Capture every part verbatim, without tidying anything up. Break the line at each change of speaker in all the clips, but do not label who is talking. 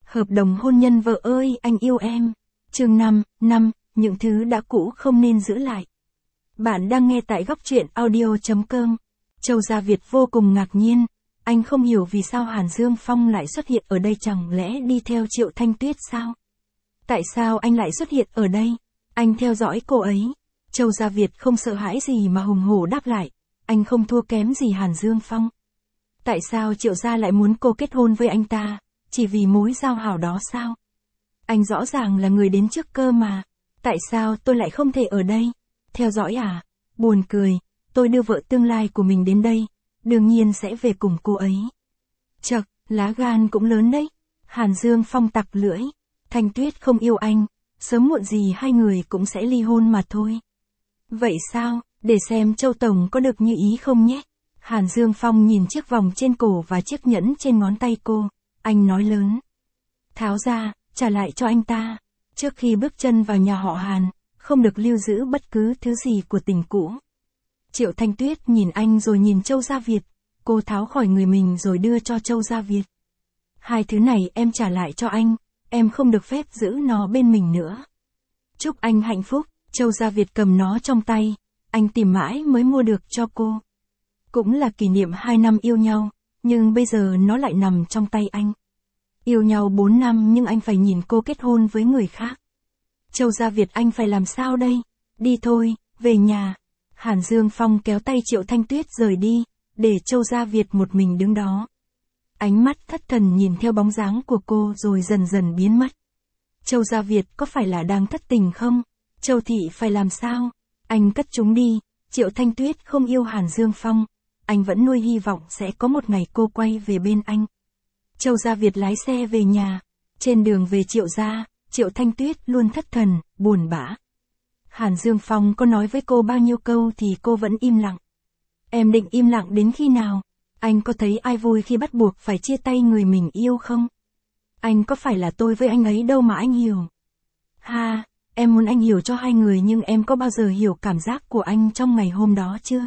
Hợp đồng hôn nhân vợ ơi anh yêu em. Chương năm, năm, những thứ đã cũ không nên giữ lại. Bạn đang nghe tại góc truyện audio chấm com. Châu Gia Việt vô cùng ngạc nhiên. Anh không hiểu vì sao Hàn Dương Phong lại xuất hiện ở đây, chẳng lẽ đi theo Triệu Thanh Tuyết sao? Tại sao anh lại xuất hiện ở đây? Anh theo dõi cô ấy. Châu Gia Việt không sợ hãi gì mà hùng hổ đáp lại. Anh không thua kém gì Hàn Dương Phong. Tại sao Triệu gia lại muốn cô kết hôn với anh ta? Chỉ vì mối giao hảo đó sao? Anh rõ ràng là người đến trước cơ mà. Tại sao tôi lại không thể ở đây? Theo dõi à? Buồn cười, tôi đưa vợ tương lai của mình đến đây. Đương nhiên sẽ về cùng cô ấy. Chậc, lá gan cũng lớn đấy. Hàn Dương Phong tặc lưỡi. Thanh Tuyết không yêu anh. Sớm muộn gì hai người cũng sẽ ly hôn mà thôi. Vậy sao? Để xem Châu Tổng có được như ý không nhé. Hàn Dương Phong nhìn chiếc vòng trên cổ và chiếc nhẫn trên ngón tay cô. Anh nói lớn. Tháo ra, trả lại cho anh ta. Trước khi bước chân vào nhà họ Hàn, không được lưu giữ bất cứ thứ gì của tình cũ. Triệu Thanh Tuyết nhìn anh rồi nhìn Châu Gia Việt. Cô tháo khỏi người mình rồi đưa cho Châu Gia Việt. Hai thứ này em trả lại cho anh. Em không được phép giữ nó bên mình nữa. Chúc anh hạnh phúc. Châu Gia Việt cầm nó trong tay. Anh tìm mãi mới mua được cho cô. Cũng là kỷ niệm hai năm yêu nhau. Nhưng bây giờ nó lại nằm trong tay anh. Yêu nhau bốn năm nhưng anh phải nhìn cô kết hôn với người khác. Châu Gia Việt, anh phải làm sao đây? Đi thôi, về nhà. Hàn Dương Phong kéo tay Triệu Thanh Tuyết rời đi, để Châu Gia Việt một mình đứng đó. Ánh mắt thất thần nhìn theo bóng dáng của cô rồi dần dần biến mất. Châu Gia Việt có phải là đang thất tình không? Châu Thị phải làm sao? Anh cất chúng đi. Triệu Thanh Tuyết không yêu Hàn Dương Phong. Anh vẫn nuôi hy vọng sẽ có một ngày cô quay về bên anh. Châu Gia Việt lái xe về nhà. Trên đường về Triệu gia, Triệu Thanh Tuyết luôn thất thần, buồn bã. Hàn Dương Phong có nói với cô bao nhiêu câu thì cô vẫn im lặng. Em định im lặng đến khi nào? Anh có thấy ai vui khi bắt buộc phải chia tay người mình yêu không? Anh có phải là tôi với anh ấy đâu mà anh hiểu. Ha, em muốn anh hiểu cho hai người nhưng em có bao giờ hiểu cảm giác của anh trong ngày hôm đó chưa?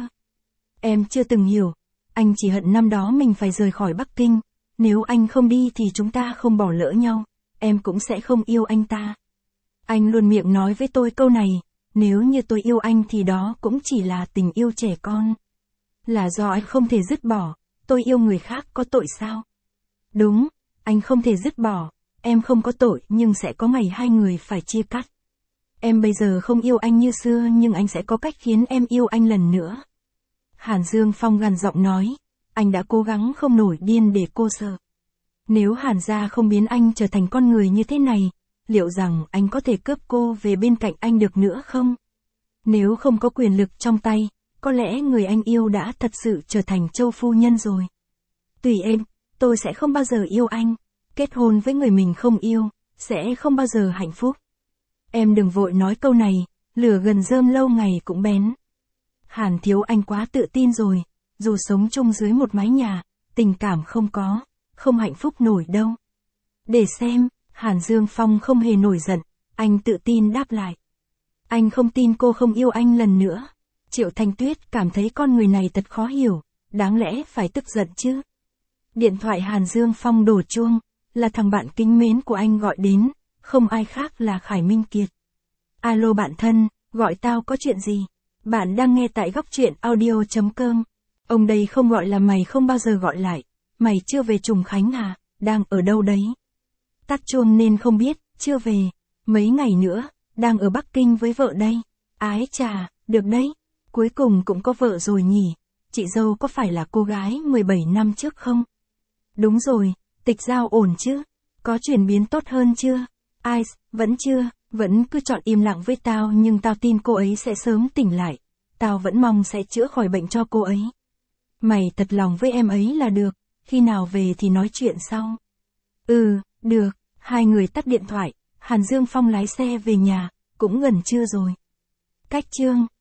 Em chưa từng hiểu. Anh chỉ hận năm đó mình phải rời khỏi Bắc Kinh. Nếu anh không đi thì chúng ta không bỏ lỡ nhau. Em cũng sẽ không yêu anh ta. Anh luôn miệng nói với tôi câu này. Nếu như tôi yêu anh thì đó cũng chỉ là tình yêu trẻ con. Là do anh không thể dứt bỏ. Tôi yêu người khác có tội sao? Đúng, anh không thể dứt bỏ. Em không có tội nhưng sẽ có ngày hai người phải chia cắt. Em bây giờ không yêu anh như xưa nhưng anh sẽ có cách khiến em yêu anh lần nữa. Hàn Dương Phong gằn giọng nói. Anh đã cố gắng không nổi điên để cô sợ. Nếu Hàn gia không biến anh trở thành con người như thế này, liệu rằng anh có thể cướp cô về bên cạnh anh được nữa không? Nếu không có quyền lực trong tay, có lẽ người anh yêu đã thật sự trở thành Châu phu nhân rồi. Tùy em, tôi sẽ không bao giờ yêu anh. Kết hôn với người mình không yêu, sẽ không bao giờ hạnh phúc. Em đừng vội nói câu này, lửa gần rơm lâu ngày cũng bén. Hàn thiếu, anh quá tự tin rồi. Dù sống chung dưới một mái nhà, tình cảm không có, không hạnh phúc nổi đâu. Để xem, Hàn Dương Phong không hề nổi giận, anh tự tin đáp lại. Anh không tin cô không yêu anh lần nữa. Triệu Thanh Tuyết cảm thấy con người này thật khó hiểu, đáng lẽ phải tức giận chứ. Điện thoại Hàn Dương Phong đổ chuông, là thằng bạn kính mến của anh gọi đến, không ai khác là Khải Minh Kiệt. Alo bạn thân, gọi tao có chuyện gì? Bạn đang nghe tại góc truyện audio chấm com. Ông đây không gọi là mày không bao giờ gọi lại. Mày chưa về Trùng Khánh à? Đang ở đâu đấy? Tắt chuông nên không biết, chưa về. Mấy ngày nữa, đang ở Bắc Kinh với vợ đây. Ái chà, được đấy. Cuối cùng cũng có vợ rồi nhỉ. Chị dâu có phải là cô gái mười bảy năm trước không? Đúng rồi, tịch giao ổn chứ? Có chuyển biến tốt hơn chưa? Ai, vẫn chưa, vẫn cứ chọn im lặng với tao nhưng tao tin cô ấy sẽ sớm tỉnh lại. Tao vẫn mong sẽ chữa khỏi bệnh cho cô ấy. Mày thật lòng với em ấy là được, khi nào về thì nói chuyện sau. Ừ, được, hai người tắt điện thoại, Hàn Dương Phong lái xe về nhà, cũng gần trưa rồi. Cách chương